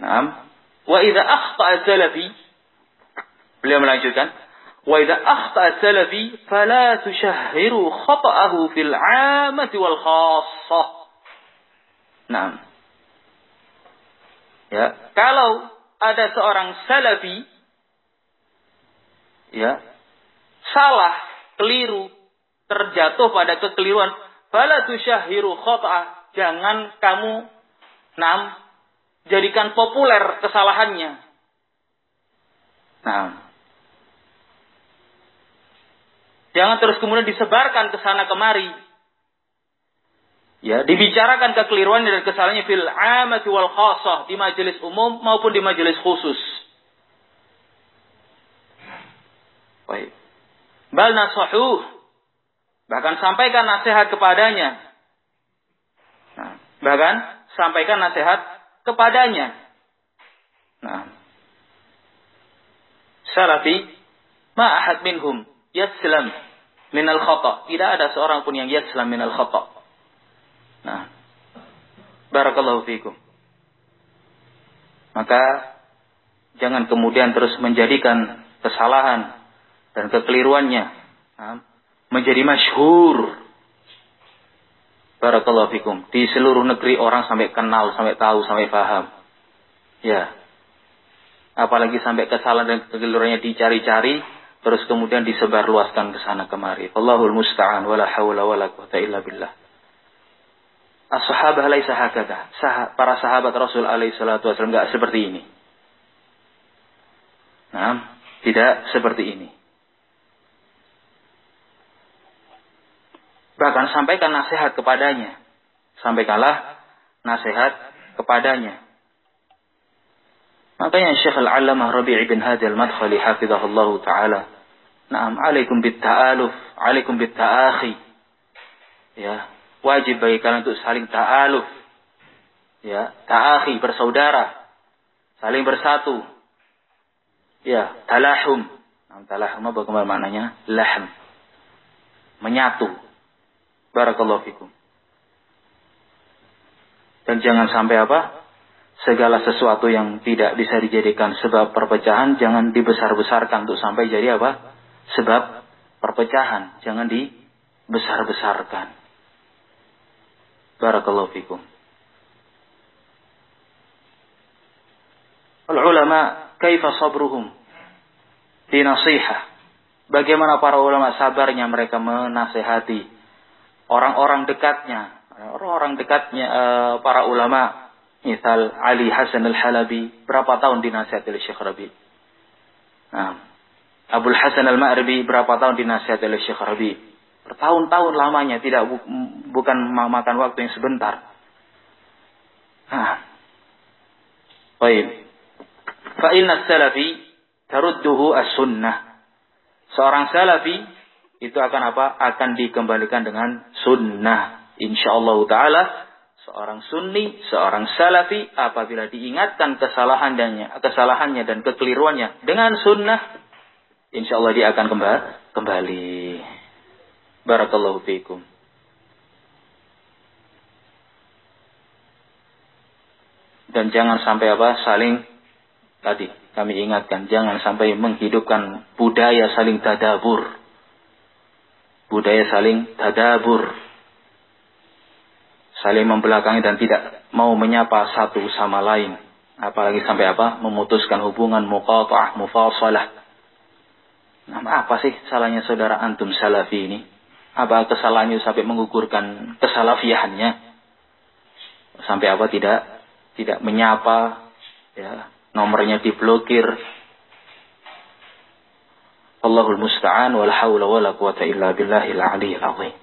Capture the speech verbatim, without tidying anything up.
Naam. Wa idza akhta'a salafi, beliau melanjutkan, wa idza akhta'a salafi fala tushahhiru khata'ahu fil 'ammati wal khassah. Naam. Ya, kalau ada seorang salafi ya, salah, keliru, terjatuh pada kekeliruan, fala tushahhiru khata'ah, jangan kamu naam jadikan populer kesalahannya. Nah, jangan terus kemudian disebarkan ke sana kemari. Ya, dibicarakan kekeliruan dan kesalahannya fil 'ammati wal khassah, di majelis umum maupun di majelis khusus. Baik. Bal nasahuh, bahkan sampaikan nasihat kepadanya. Nah, bahkan sampaikan nasihat kepadanya. Nah, salafi ma ahad minhum yaslam minal khata'. Tidak ada seorang pun yang yaslam minal khata'. Nah, barakallahu fikum. Maka jangan kemudian terus menjadikan kesalahan dan kekeliruannya nah, menjadi masyhur. Barakallahu fikum. Di seluruh negeri orang sampai kenal, sampai tahu, sampai paham. Ya. Apalagi sampai kesalahan dan kekeliruannya dicari-cari, terus kemudian disebarluaskan ke sana kemari. Allahul musta'an, wala hawla wala quwwata illa billah. As-sahabah laisa hakadha. Para sahabat Rasul alaihi salatu wasallam enggak seperti ini. Nah, tidak seperti ini. Bahkan sampaikan nasihat kepadanya. Sampaikanlah nasihat kepadanya. Makanya Syekh Al-Allamah Rabi' bin Hadi Al-Madkhali hafizahullah ta'ala. Naam, alaikum bit-ta'aluf, alaikum bit-ta'akhi. Ya, wajib bagi kalian untuk saling ta'aluf. Ya, ta'akhi, bersaudara. Saling bersatu. Ya, talahum. Nah, talahum apa kemana maknanya? Lahm. Menyatu. Barakallahu fikum. Dan jangan sampai apa? Segala sesuatu yang tidak bisa dijadikan sebab perpecahan, jangan dibesar-besarkan untuk sampai jadi apa? Sebab perpecahan. Jangan dibesar-besarkan. Barakallahu fikum. Al-ulama, kaifa sabruhum di nasihah. Bagaimana para ulama sabarnya mereka menasihati orang-orang dekatnya, orang-orang dekatnya uh, para ulama. Misal Ali Hasan Al-Halabi, berapa tahun dinasihati oleh Syekh Rabi? Nah, Abdul Hasan Al-Ma'ribi, berapa tahun dinasihati oleh Syekh Rabi? Bertahun-tahun lamanya, tidak bu, bukan memakan waktu yang sebentar. Nah, baik. Fa inna salafi tarudduhu as-sunnah. Seorang salafi itu akan apa? Akan dikembalikan dengan sunnah. Insyaallah taala seorang sunni, seorang salafi apabila diingatkan kesalahannya, kesalahannya dan kekeliruannya dengan sunnah, insyaallah dia akan kembali. Barakallahu fiikum. Dan jangan sampai apa? Saling tadi kami ingatkan, jangan sampai menghidupkan budaya saling tadabur. Budaya saling tadabur. Saling membelakangi dan tidak mau menyapa satu sama lain. Apalagi sampai apa? Memutuskan hubungan muqata'ah, mufasalah. Nah, apa sih salahnya saudara antum salafi ini? Apa kesalahannya sampai menggugurkan kesalafiahannya? Sampai apa? Tidak tidak menyapa, ya, nomornya diblokir. Allahul musta'an, wal haula wala quwwata illa billahil aliyyil azim.